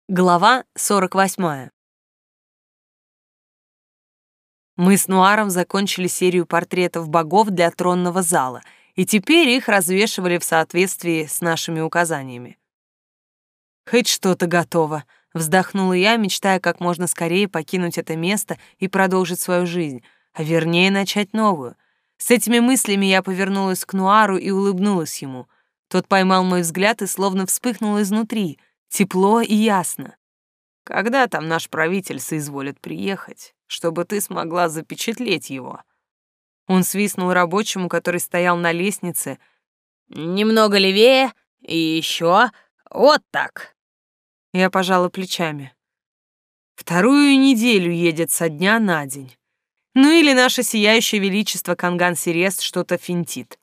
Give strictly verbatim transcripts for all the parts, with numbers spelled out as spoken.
Глава сорок восьмая. Мы с Нуаром закончили серию портретов богов для тронного зала, и теперь их развешивали в соответствии с нашими указаниями. «Хоть что-то готово», — вздохнула я, мечтая как можно скорее покинуть это место и продолжить свою жизнь, а вернее начать новую. С этими мыслями я повернулась к Нуару и улыбнулась ему. Тот поймал мой взгляд и словно вспыхнул изнутри, тепло и ясно. «Когда там наш правитель соизволит приехать, чтобы ты смогла запечатлеть его?» Он свистнул рабочему, который стоял на лестнице. «Немного левее, и еще вот так». Я пожала плечами. Вторую неделю едет со дня на день. Ну или наше сияющее величество Канган-Сирест что-то финтит.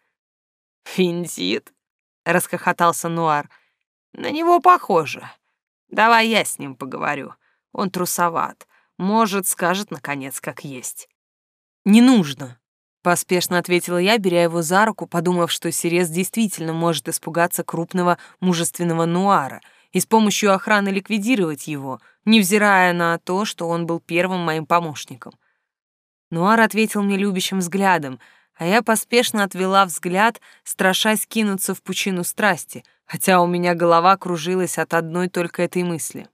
«Финтит?» — расхохотался Нуар. «На него похоже. Давай я с ним поговорю. Он трусоват. Может, скажет, наконец, как есть». «Не нужно», — поспешно ответила я, беря его за руку, подумав, что Сирест действительно может испугаться крупного мужественного Нуара и с помощью охраны ликвидировать его, невзирая на то, что он был первым моим помощником. Нуар ответил мне любящим взглядом, а я поспешно отвела взгляд, страшась кинуться в пучину страсти, хотя у меня голова кружилась от одной только этой мысли.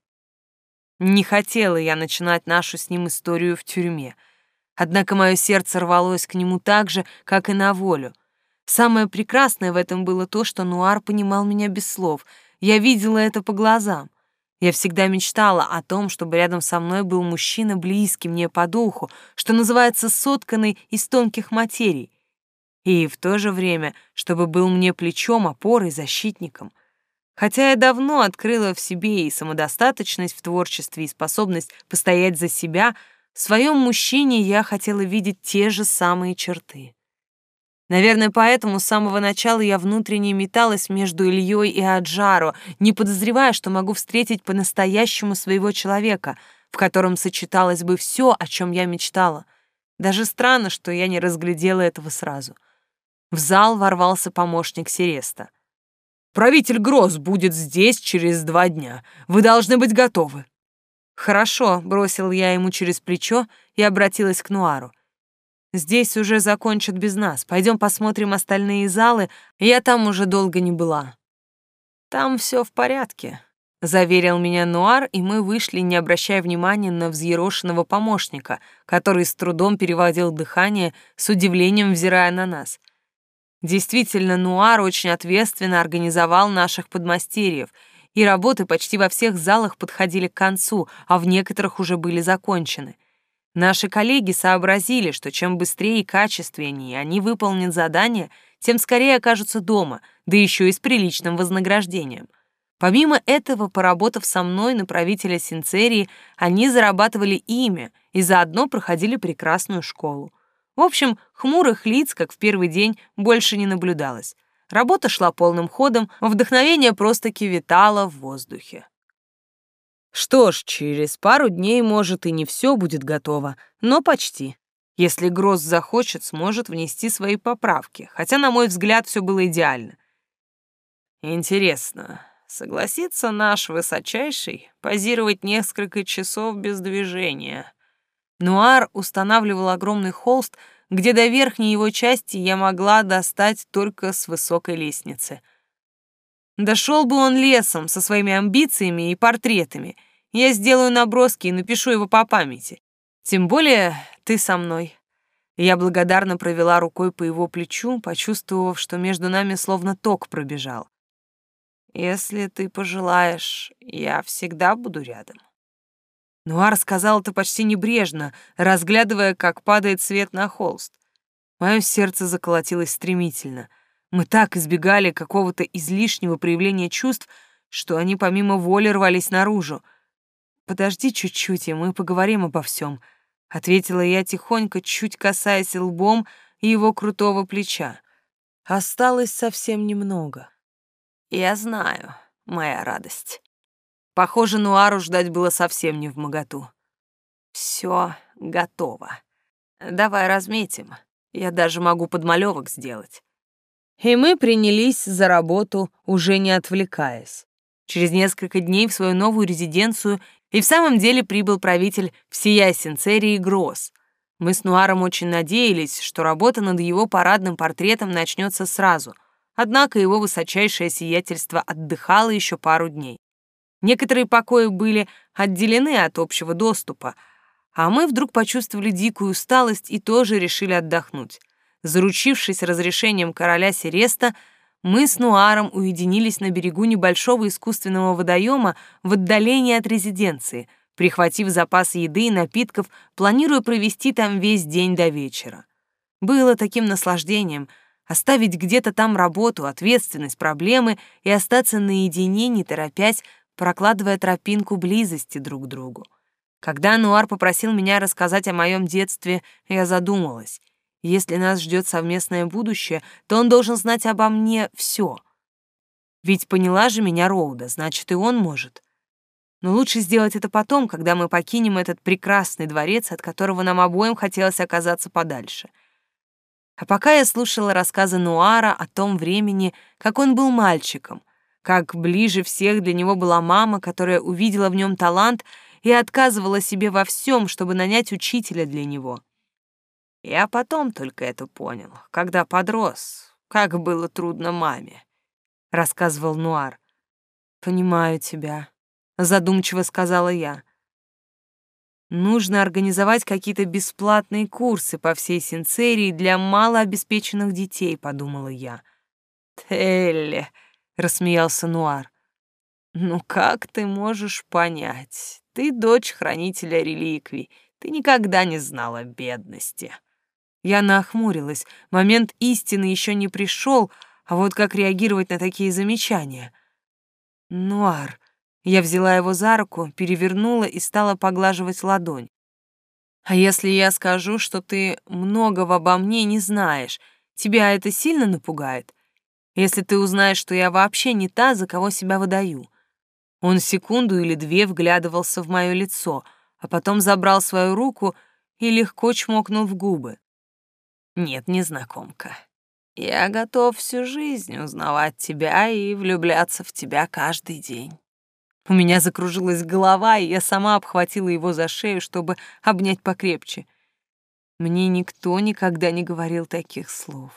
Не хотела я начинать нашу с ним историю в тюрьме, однако мое сердце рвалось к нему так же, как и на волю. Самое прекрасное в этом было то, что Нуар понимал меня без слов, я видела это по глазам. Я всегда мечтала о том, чтобы рядом со мной был мужчина, близкий мне по духу, что называется, сотканный из тонких материй, и в то же время, чтобы был мне плечом, опорой, защитником. Хотя я давно открыла в себе и самодостаточность в творчестве, и способность постоять за себя, в своем мужчине я хотела видеть те же самые черты. Наверное, поэтому с самого начала я внутренне металась между Ильей и Аджаро, не подозревая, что могу встретить по-настоящему своего человека, в котором сочеталось бы все, о чем я мечтала. Даже странно, что я не разглядела этого сразу. В зал ворвался помощник Сиреста. «Правитель Гроз будет здесь через два дня. Вы должны быть готовы». «Хорошо», — бросил я ему через плечо и обратилась к Нуару. «Здесь уже закончат без нас. Пойдем посмотрим остальные залы, я там уже долго не была». «Там все в порядке», — заверил меня Нуар, и мы вышли, не обращая внимания на взъерошенного помощника, который с трудом переводил дыхание, с удивлением взирая на нас. Действительно, Нуар очень ответственно организовал наших подмастерьев, и работы почти во всех залах подходили к концу, а в некоторых уже были закончены. Наши коллеги сообразили, что чем быстрее и качественнее они выполнят задание, тем скорее окажутся дома, да еще и с приличным вознаграждением. Помимо этого, поработав со мной на правителя Синцерии, они зарабатывали имя и заодно проходили прекрасную школу. В общем, хмурых лиц, как в первый день, больше не наблюдалось. Работа шла полным ходом, вдохновение просто-таки витало в воздухе. Что ж, через пару дней, может, и не все будет готово, но почти. Если Гроз захочет, сможет внести свои поправки, хотя, на мой взгляд, все было идеально. Интересно, согласится наш высочайший позировать несколько часов без движения? Нуар устанавливал огромный холст, где до верхней его части я могла достать только с высокой лестницы. Дошел бы он лесом со своими амбициями и портретами. Я сделаю наброски и напишу его по памяти. Тем более ты со мной. Я благодарно провела рукой по его плечу, почувствовав, что между нами словно ток пробежал. Если ты пожелаешь, я всегда буду рядом. Нуар сказал это почти небрежно, разглядывая, как падает свет на холст. Мое сердце заколотилось стремительно. Мы так избегали какого-то излишнего проявления чувств, что они помимо воли рвались наружу. «Подожди чуть-чуть, и мы поговорим обо всем», — ответила я тихонько, чуть касаясь лбом его крутого плеча. Осталось совсем немного. «Я знаю, моя радость». Похоже, Нуару ждать было совсем не вмоготу. «Все готово. Давай разметим. Я даже могу подмалевок сделать». И мы принялись за работу, уже не отвлекаясь. Через несколько дней в свою новую резиденцию и в самом деле прибыл правитель всея Синцерии Гросс. Мы с Нуаром очень надеялись, что работа над его парадным портретом начнется сразу, однако его высочайшее сиятельство отдыхало еще пару дней. Некоторые покои были отделены от общего доступа, а мы вдруг почувствовали дикую усталость и тоже решили отдохнуть. Заручившись разрешением короля Сереста, мы с Нуаром уединились на берегу небольшого искусственного водоема в отдалении от резиденции, прихватив запас еды и напитков, планируя провести там весь день до вечера. Было таким наслаждением оставить где-то там работу, ответственность, проблемы и остаться наедине, не торопясь, прокладывая тропинку близости друг к другу. Когда Нуар попросил меня рассказать о моем детстве, я задумалась. Если нас ждет совместное будущее, то он должен знать обо мне все. Ведь поняла же меня Роуда, значит, и он может. Но лучше сделать это потом, когда мы покинем этот прекрасный дворец, от которого нам обоим хотелось оказаться подальше. А пока я слушала рассказы Нуара о том времени, как он был мальчиком, как ближе всех для него была мама, которая увидела в нем талант и отказывала себе во всем, чтобы нанять учителя для него. Я потом только это понял, когда подрос, как было трудно маме, — рассказывал Нуар. «Понимаю тебя», — задумчиво сказала я. «Нужно организовать какие-то бесплатные курсы по всей Синцерии для малообеспеченных детей», — подумала я. «Телли», — рассмеялся Нуар, — «ну как ты можешь понять? Ты дочь хранителя реликвий, ты никогда не знала бедности». Я нахмурилась. Момент истины еще не пришел, а вот как реагировать на такие замечания? «Нуар», я взяла его за руку, перевернула и стала поглаживать ладонь. «А если я скажу, что ты многого обо мне не знаешь, тебя это сильно напугает? Если ты узнаешь, что я вообще не та, за кого себя выдаю?» Он секунду или две вглядывался в мое лицо, а потом забрал свою руку и легко чмокнул в губы. «Нет, незнакомка. Я готов всю жизнь узнавать тебя и влюбляться в тебя каждый день». У меня закружилась голова, и я сама обхватила его за шею, чтобы обнять покрепче. Мне никто никогда не говорил таких слов.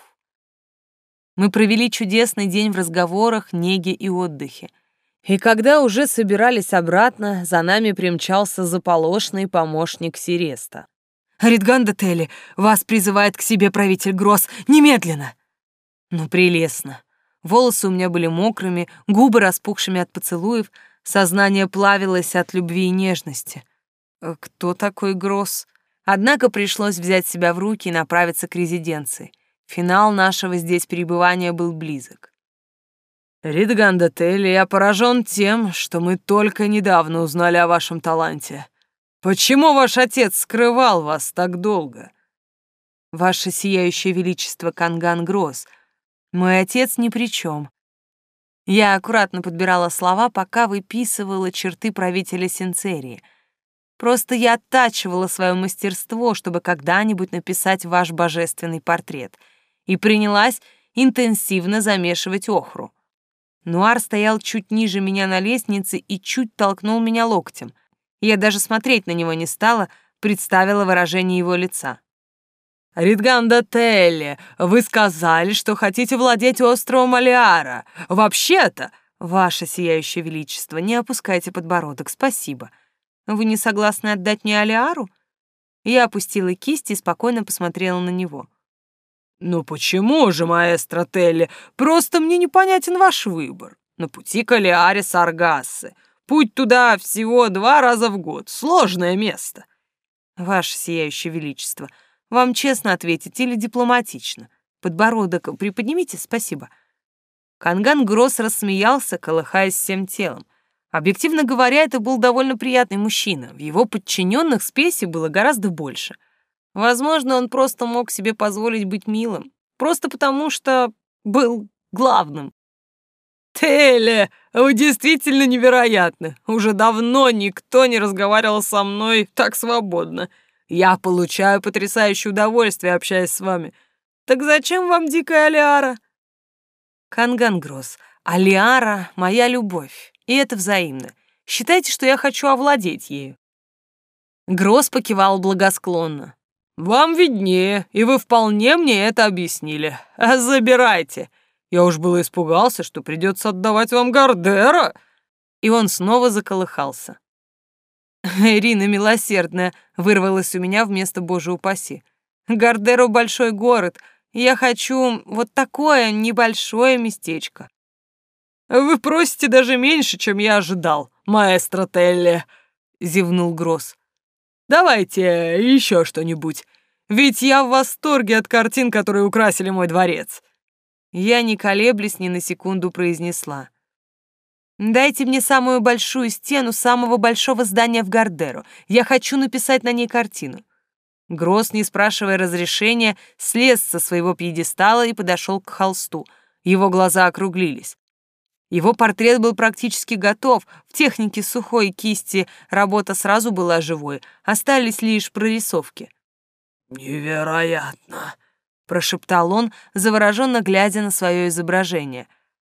Мы провели чудесный день в разговорах, неге и отдыхе. И когда уже собирались обратно, за нами примчался заполошный помощник Сереста. «Ридганда Телли, вас призывает к себе правитель Гросс, немедленно!» Ну, прелестно. Волосы у меня были мокрыми, губы распухшими от поцелуев, сознание плавилось от любви и нежности. Кто такой Гросс? Однако пришлось взять себя в руки и направиться к резиденции. Финал нашего здесь пребывания был близок. «Ридганда Телли, я поражен тем, что мы только недавно узнали о вашем таланте. Почему ваш отец скрывал вас так долго?» «Ваше сияющее величество Канган Гросс, мой отец ни при чем. Я аккуратно подбирала слова, пока выписывала черты правителя Синцерии. Просто я оттачивала свое мастерство, чтобы когда-нибудь написать ваш божественный портрет, и принялась интенсивно замешивать охру. Нуар стоял чуть ниже меня на лестнице и чуть толкнул меня локтем. Я даже смотреть на него не стала, представила выражение его лица. «Ридганда Телли, вы сказали, что хотите владеть островом Алиара. Вообще-то, ваше сияющее величество, не опускайте подбородок, спасибо. Вы не согласны отдать мне Алиару?» Я опустила кисть и спокойно посмотрела на него. «Ну почему же, маэстро Телли? Просто мне непонятен ваш выбор. На пути к Алиаре Саргассы. Путь туда всего два раза в год. Сложное место». «Ваше сияющее величество, вам честно ответить или дипломатично? Подбородок приподнимите, спасибо». Канган Гросс рассмеялся, колыхаясь всем телом. Объективно говоря, это был довольно приятный мужчина. В его подчиненных спеси было гораздо больше. Возможно, он просто мог себе позволить быть милым. Просто потому, что был главным. «Телли, вы действительно невероятны. Уже давно никто не разговаривал со мной так свободно. Я получаю потрясающее удовольствие, общаясь с вами. Так зачем вам дикая Алиара?» «Канган Гросс, Алиара — моя любовь. и это взаимно. Считайте, что я хочу овладеть ею». Гросс покивал благосклонно. «Вам виднее, и вы вполне мне это объяснили. А забирайте. Я уж было испугался, что придется отдавать вам Гардера». И он снова заколыхался. «Ирина милосердная», — вырвалась у меня вместо «Боже упаси». «Гардеро — большой город. Я хочу вот такое небольшое местечко». «Вы просите даже меньше, чем я ожидал, маэстро Телли», — зевнул Гросс. «Давайте еще что-нибудь, ведь я в восторге от картин, которые украсили мой дворец». Я, не колеблясь, ни на секунду произнесла: «Дайте мне самую большую стену самого большого здания в Гардеро. Я хочу написать на ней картину». Гросс, не спрашивая разрешения, слез со своего пьедестала и подошел к холсту. Его глаза округлились. Его портрет был практически готов. В технике сухой кисти работа сразу была живой. Остались лишь прорисовки. «Невероятно!» — прошептал он, завороженно глядя на свое изображение.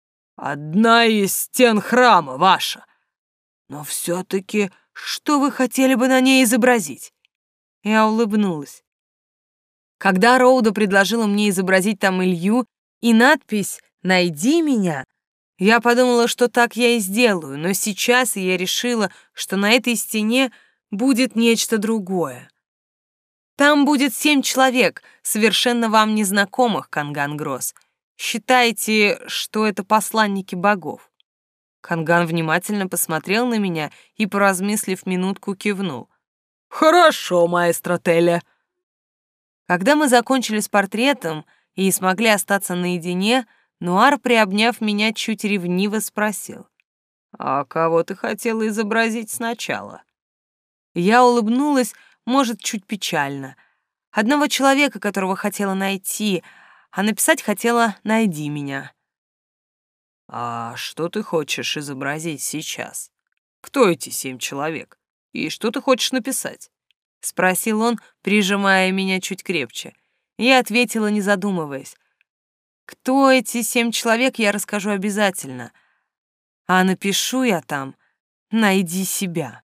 «Одна из стен храма ваша. Но все-таки что вы хотели бы на ней изобразить?» Я улыбнулась. Когда Роуда предложила мне изобразить там Илью и надпись «Найди меня», я подумала, что так я и сделаю, но сейчас я решила, что на этой стене будет нечто другое. Там будет семь человек, совершенно вам незнакомых, Канган Гросс. Считайте, что это посланники богов. Канган внимательно посмотрел на меня и, поразмыслив минутку, кивнул. «Хорошо, маэстро Телли». Когда мы закончили с портретом и смогли остаться наедине, Нуар, приобняв меня, чуть ревниво спросил: «А кого ты хотела изобразить сначала?» Я улыбнулась, может, чуть печально. Одного человека, которого хотела найти, а написать хотела «Найди меня». «А что ты хочешь изобразить сейчас? Кто эти семь человек? И что ты хочешь написать?» — спросил он, прижимая меня чуть крепче. Я ответила, не задумываясь: «Кто эти семь человек, я расскажу обязательно. А напишу я там «Найди себя».